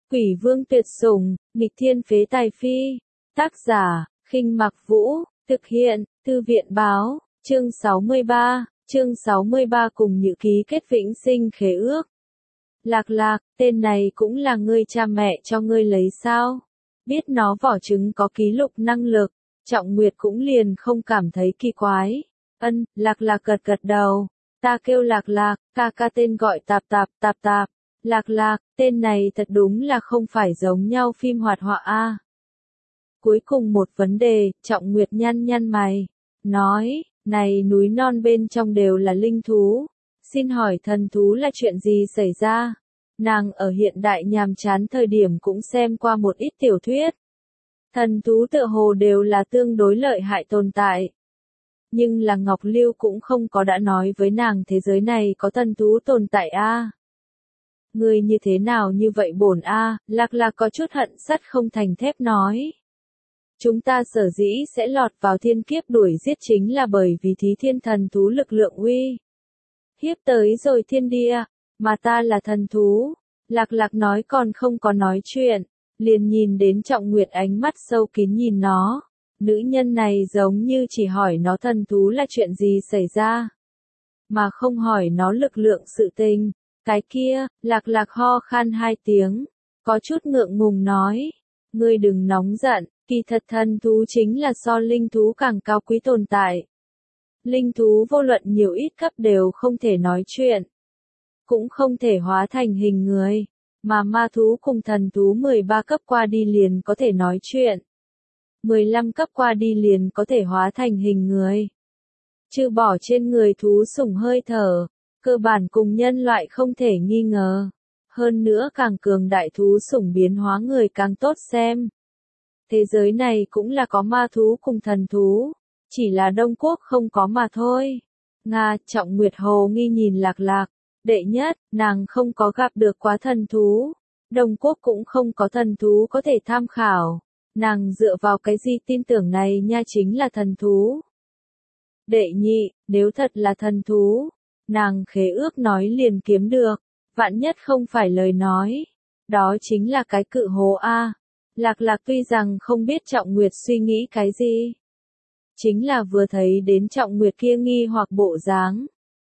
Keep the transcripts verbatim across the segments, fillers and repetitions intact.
Quỷ vương tuyệt sủng, nghịch thiên phế tài phi. Tác giả, Khinh Mặc Vũ, thực hiện, Thư viện báo, chương sáu mươi ba, chương sáu mươi ba cùng Nhữ ký kết vĩnh sinh khế ước. Lạc Lạc, tên này cũng là ngươi cha mẹ cho ngươi lấy sao? Biết nó vỏ trứng có ký lục năng lực, Trọng Nguyệt cũng liền không cảm thấy kỳ quái. Ân, Lạc Lạc gật gật đầu. Ta kêu Lạc Lạc, ca ca tên gọi Tạp Tạp, Tạp Tạp. Lạc Lạc, tên này thật đúng là không phải giống nhau phim hoạt họa a. Cuối cùng một vấn đề, Trọng Nguyệt nhăn nhăn mày, nói, này núi non bên trong đều là linh thú. Xin hỏi thần thú là chuyện gì xảy ra? Nàng ở hiện đại nhàm chán thời điểm cũng xem qua một ít tiểu thuyết. Thần thú tựa hồ đều là tương đối lợi hại tồn tại. Nhưng là Ngọc Lưu cũng không có đã nói với nàng thế giới này có thần thú tồn tại a. Ngươi như thế nào như vậy bổn a? Lạc Lạc có chút hận sắt không thành thép nói. Chúng ta sở dĩ sẽ lọt vào thiên kiếp đuổi giết chính là bởi vì thí thiên thần thú lực lượng uy hiếp tới rồi thiên địa, mà ta là thần thú. Lạc Lạc nói còn không có nói chuyện, liền nhìn đến Trọng Nguyệt ánh mắt sâu kín nhìn nó. Nữ nhân này giống như chỉ hỏi nó thần thú là chuyện gì xảy ra, mà không hỏi nó lực lượng sự tình. Cái kia, Lạc Lạc ho khan hai tiếng, có chút ngượng ngùng nói. Ngươi đừng nóng giận, kỳ thật thần thú chính là so linh thú càng cao quý tồn tại. Linh thú vô luận nhiều ít cấp đều không thể nói chuyện, cũng không thể hóa thành hình người, mà ma thú cùng thần thú mười ba cấp qua đi liền có thể nói chuyện. mười lăm cấp qua đi liền có thể hóa thành hình người. Trừ bỏ trên người thú sủng hơi thở, cơ bản cùng nhân loại không thể nghi ngờ. Hơn nữa càng cường đại thú sủng biến hóa người càng tốt xem. Thế giới này cũng là có ma thú cùng thần thú, chỉ là Đông Quốc không có mà thôi. Nga, Trọng Nguyệt hồ nghi nhìn Lạc Lạc. Đệ nhất, nàng không có gặp được quá thần thú. Đông Quốc cũng không có thần thú có thể tham khảo. Nàng dựa vào cái gì tin tưởng này nha chính là thần thú. Đệ nhị, nếu thật là thần thú, nàng khế ước nói liền kiếm được. Vạn nhất không phải lời nói, đó chính là cái cự hố a. Lạc Lạc tuy rằng không biết Trọng Nguyệt suy nghĩ cái gì, chính là vừa thấy đến Trọng Nguyệt kia nghi hoặc bộ dáng,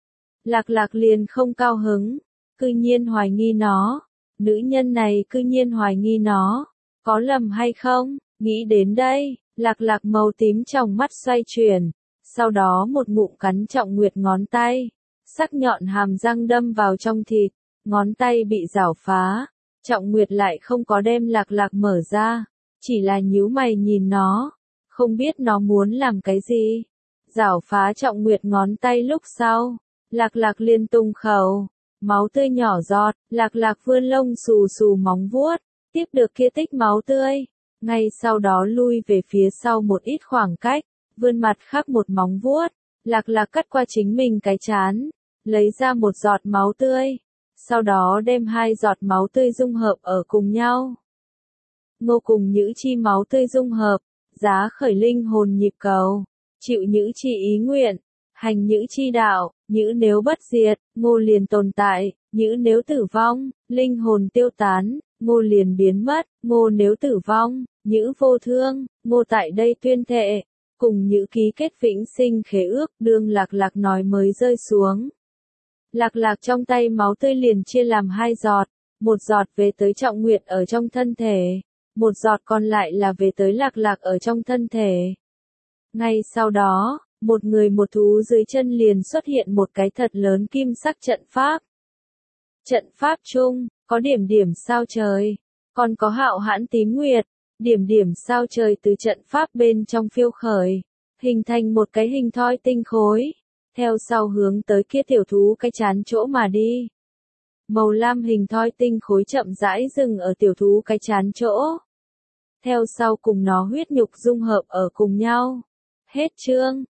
Lạc Lạc liền không cao hứng, cư nhiên hoài nghi nó. Nữ nhân này cư nhiên hoài nghi nó, có lầm hay không? Nghĩ đến đây, Lạc Lạc màu tím trong mắt xoay chuyển, sau đó một ngụm cắn Trọng Nguyệt ngón tay, sắc nhọn hàm răng đâm vào trong thịt, ngón tay bị rảo phá. Trọng Nguyệt lại không có đem Lạc Lạc mở ra, chỉ là nhíu mày nhìn nó, không biết nó muốn làm cái gì. Rảo phá Trọng Nguyệt ngón tay lúc sau, Lạc Lạc liên tung khẩu, máu tươi nhỏ giọt. Lạc Lạc vươn lông xù xù móng vuốt, tiếp được kia tích máu tươi, ngay sau đó lui về phía sau một ít khoảng cách, vươn mặt khắc một móng vuốt. Lạc Lạc cắt qua chính mình cái trán, lấy ra một giọt máu tươi, sau đó đem hai giọt máu tươi dung hợp ở cùng nhau. Ngô cùng Nhữ chi máu tươi dung hợp, giá khởi linh hồn nhịp cầu, chịu Nhữ chi ý nguyện, hành Nhữ chi đạo. Nhữ nếu bất diệt, Ngô liền tồn tại. Nhữ nếu tử vong, linh hồn tiêu tán, Ngô liền biến mất. Ngô nếu tử vong, Nhữ vô thương. Ngô tại đây tuyên thệ, cùng Nhữ ký kết vĩnh sinh khế ước. Đương Lạc Lạc nói mới rơi xuống, Lạc Lạc trong tay máu tươi liền chia làm hai giọt, một giọt về tới Trọng Nguyệt ở trong thân thể, một giọt còn lại là về tới Lạc Lạc ở trong thân thể. Ngay sau đó, một người một thú dưới chân liền xuất hiện một cái thật lớn kim sắc trận pháp. Trận pháp chung, có điểm điểm sao trời, còn có hạo hãn tím nguyệt. Điểm điểm sao trời từ trận pháp bên trong phiêu khởi, hình thành một cái hình thoi tinh khối, theo sau hướng tới kia tiểu thú cái chán chỗ mà đi. Màu lam hình thoi tinh khối chậm rãi dừng ở tiểu thú cái chán chỗ, theo sau cùng nó huyết nhục dung hợp ở cùng nhau. Hết chương.